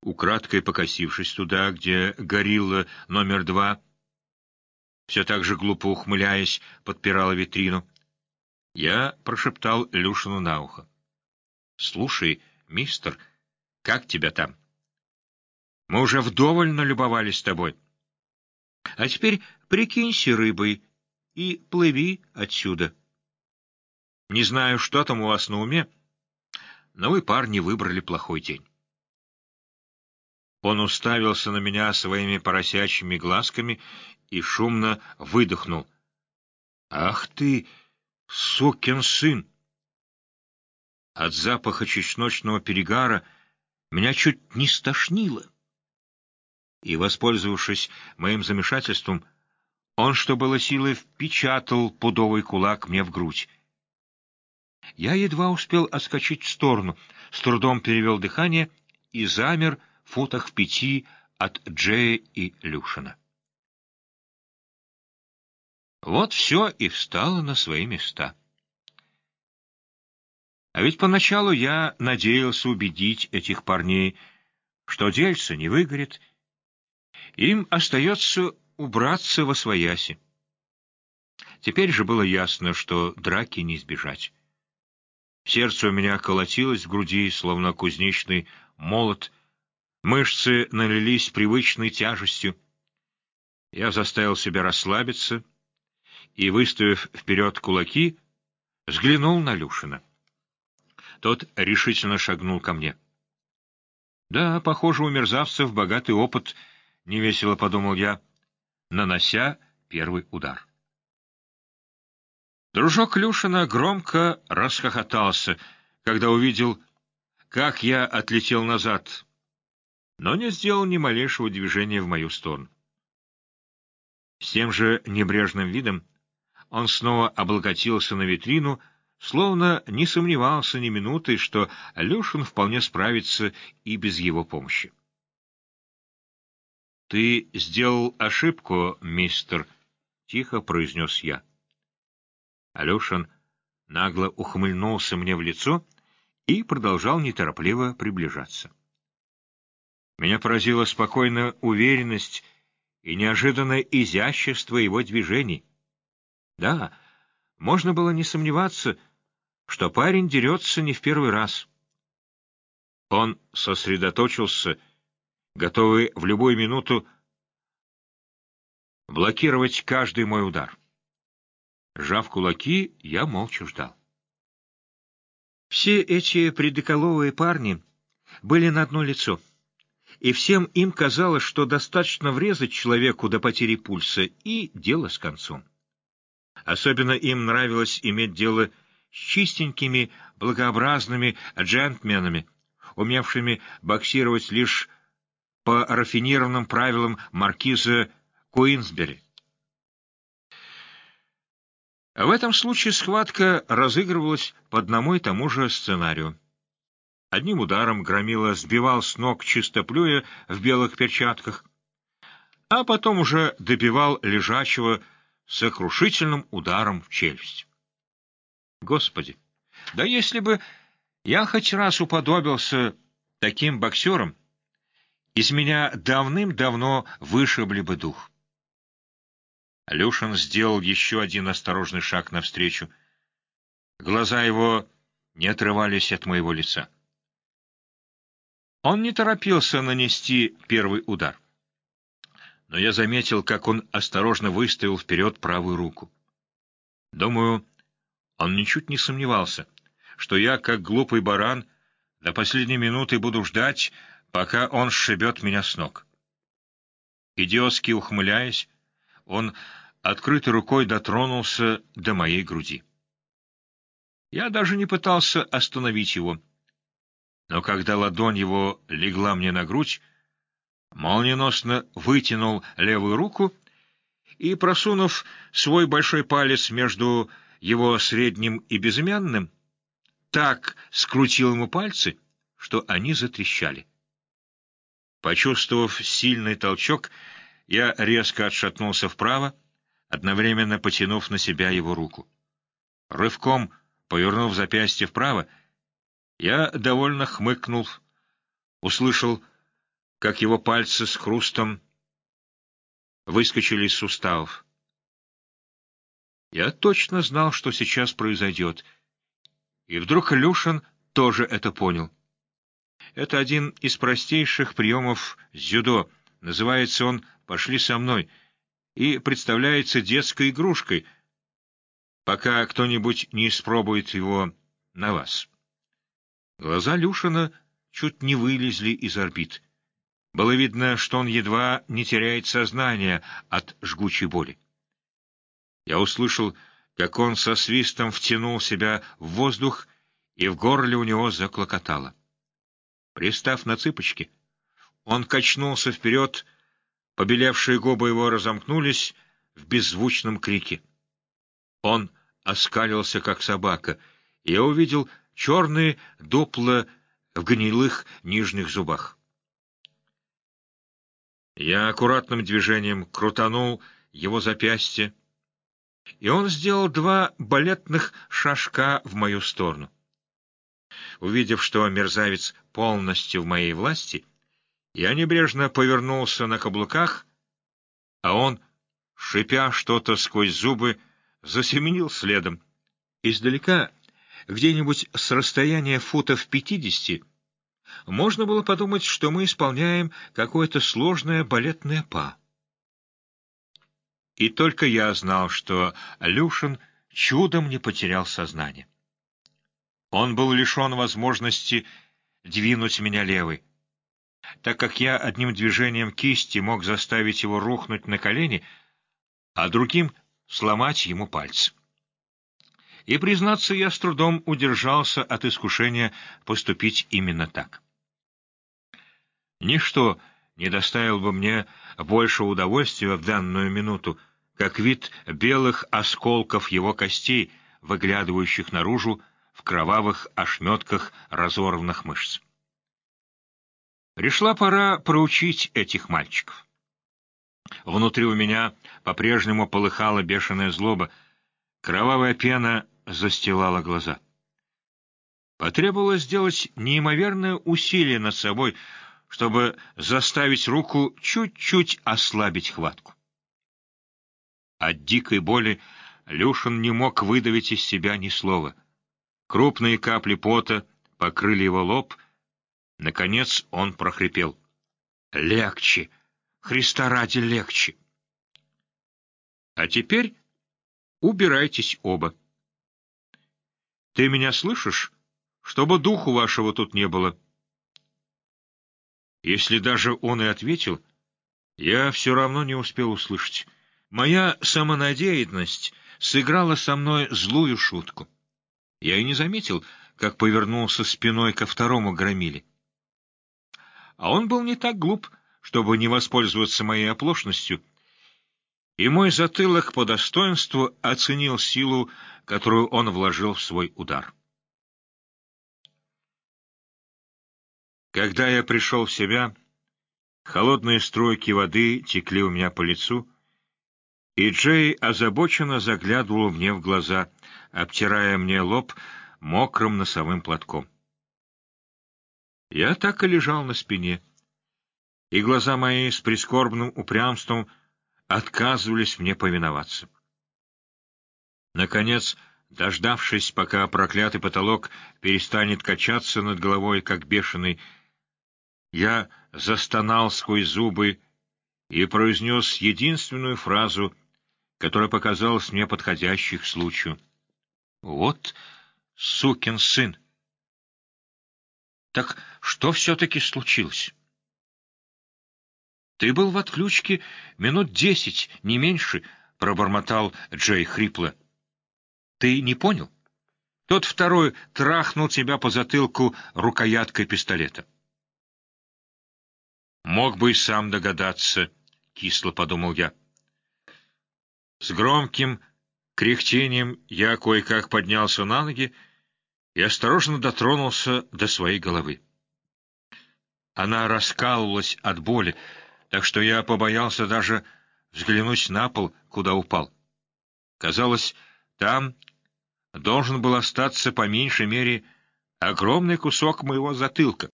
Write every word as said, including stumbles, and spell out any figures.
Украдкой покосившись туда, где горилла номер два, все так же глупо ухмыляясь, подпирала витрину, я прошептал Люшину на ухо: «Слушай, мистер, как тебя там? Мы уже вдоволь налюбовались тобой. А теперь прикинься рыбой и плыви отсюда. Не знаю, что там у вас на уме, но вы, парни, выбрали плохой день». Он уставился на меня своими поросячьими глазками и шумно выдохнул: «Ах ты, сукин сын!» От запаха чесночного перегара меня чуть не стошнило. И, воспользовавшись моим замешательством, он, что было силы, впечатал пудовый кулак мне в грудь. Я едва успел отскочить в сторону, с трудом перевел дыхание и замер в футах в пяти от Джея и Люшина. Вот все и встало на свои места. А ведь поначалу я надеялся убедить этих парней, что дельце не выгорит, им остается убраться восвояси. Теперь же было ясно, что драки не избежать. Сердце у меня колотилось в груди, словно кузнечный молот, мышцы налились привычной тяжестью. Я заставил себя расслабиться и, выставив вперед кулаки, взглянул на Люшина. Тот решительно шагнул ко мне. «Да, похоже, у мерзавцев богатый опыт», — невесело подумал я, нанося первый удар. Дружок Люшина громко расхохотался, когда увидел, как я отлетел назад, но не сделал ни малейшего движения в мою сторону. С тем же небрежным видом он снова облокотился на витрину, словно не сомневался ни минуты, что Люшин вполне справится и без его помощи. «Ты сделал ошибку, мистер», — тихо произнес я. Алешин нагло ухмыльнулся мне в лицо и продолжал неторопливо приближаться. Меня поразила спокойная уверенность и неожиданное изящество его движений. Да, можно было не сомневаться, что парень дерется не в первый раз. Он сосредоточился, готовый в любую минуту блокировать каждый мой удар. Сжав кулаки, я молча ждал. Все эти придоколовые парни были на одно лицо, и всем им казалось, что достаточно врезать человеку до потери пульса, и дело с концом. Особенно им нравилось иметь дело с чистенькими, благообразными джентльменами, умевшими боксировать лишь по рафинированным правилам маркиза Куинсбери. В этом случае схватка разыгрывалась по одному и тому же сценарию. Одним ударом громила сбивал с ног чистоплюя в белых перчатках, а потом уже добивал лежачего сокрушительным ударом в челюсть. Господи, да если бы я хоть раз уподобился таким боксерам, из меня давным-давно вышибли бы дух. Алешин сделал еще один осторожный шаг навстречу. Глаза его не отрывались от моего лица. Он не торопился нанести первый удар, но я заметил, как он осторожно выставил вперед правую руку. Думаю, он ничуть не сомневался, что я, как глупый баран, до последней минуты буду ждать, пока он сшибет меня с ног. Идиотски ухмыляясь, он открытой рукой дотронулся до моей груди. Я даже не пытался остановить его, но когда ладонь его легла мне на грудь, молниеносно вытянул левую руку и, просунув свой большой палец между его средним и безымянным, так скрутил ему пальцы, что они затрещали. Почувствовав сильный толчок, я резко отшатнулся вправо, одновременно потянув на себя его руку. Рывком повернув запястье вправо, я довольно хмыкнул, услышал как его пальцы с хрустом выскочили из суставов. Я точно знал, что сейчас произойдет, и вдруг Люшин тоже это понял. Это один из простейших приемов дзюдо. Называется он «Пошли со мной» и представляется детской игрушкой, пока кто-нибудь не испробует его на вас. Глаза Люшина чуть не вылезли из орбит. Было видно, что он едва не теряет сознание от жгучей боли. Я услышал, как он со свистом втянул себя в воздух, и в горле у него заклокотало. Пристав на цыпочки, он качнулся вперед, побелевшие губы его разомкнулись в беззвучном крике. Он оскалился, как собака, и я увидел черные дупла в гнилых нижних зубах. Я аккуратным движением крутанул его запястье, и он сделал два балетных шажка в мою сторону. Увидев, что мерзавец полностью в моей власти, я небрежно повернулся на каблуках, а он, шипя что-то сквозь зубы, засеменил следом. Издалека, где-нибудь с расстояния футов пятидесяти, можно было подумать, что мы исполняем какое-то сложное балетное па. И только я знал, что Люшин чудом не потерял сознание. Он был лишен возможности двинуть меня левой, так как я одним движением кисти мог заставить его рухнуть на колени, а другим — сломать ему пальцы. И, признаться, я с трудом удержался от искушения поступить именно так. Ничто не доставило бы мне большего удовольствия в данную минуту, как вид белых осколков его костей, выглядывающих наружу в кровавых ошметках разорванных мышц. Пришла пора проучить этих мальчиков. Внутри у меня по-прежнему полыхала бешеная злоба, кровавая пена застилала глаза. Потребовалось сделать неимоверное усилие над собой, чтобы заставить руку чуть-чуть ослабить хватку. От дикой боли Люшин не мог выдавить из себя ни слова. Крупные капли пота покрыли его лоб. Наконец он прохрипел: «Легче! Христа ради, легче!» «А теперь убирайтесь оба. Ты меня слышишь? Чтобы духу вашего тут не было». Если даже он и ответил, я все равно не успел услышать. Моя самонадеянность сыграла со мной злую шутку. Я и не заметил, как повернулся спиной ко второму громиле. А он был не так глуп, чтобы не воспользоваться моей оплошностью, и мой затылок по достоинству оценил силу, которую он вложил в свой удар. Когда я пришел в себя, холодные струйки воды текли у меня по лицу, и Джей озабоченно заглядывал мне в глаза, обтирая мне лоб мокрым носовым платком. Я так и лежал на спине, и глаза мои с прискорбным упрямством отказывались мне повиноваться. Наконец, дождавшись, пока проклятый потолок перестанет качаться над головой, как бешеный, я застонал сквозь зубы и произнес единственную фразу, которая показалась мне подходящей к случаю. «Вот сукин сын!» «Так что все-таки случилось?» «Ты был в отключке минут десять, не меньше», — пробормотал Джей хрипло. «Ты не понял? Тот второй трахнул тебя по затылку рукояткой пистолета». «Мог бы и сам догадаться», — кисло подумал я. С громким кряхтением я кое-как поднялся на ноги и осторожно дотронулся до своей головы. Она раскалывалась от боли, так что я побоялся даже взглянуть на пол, куда упал. Казалось, там должен был остаться по меньшей мере огромный кусок моего затылка.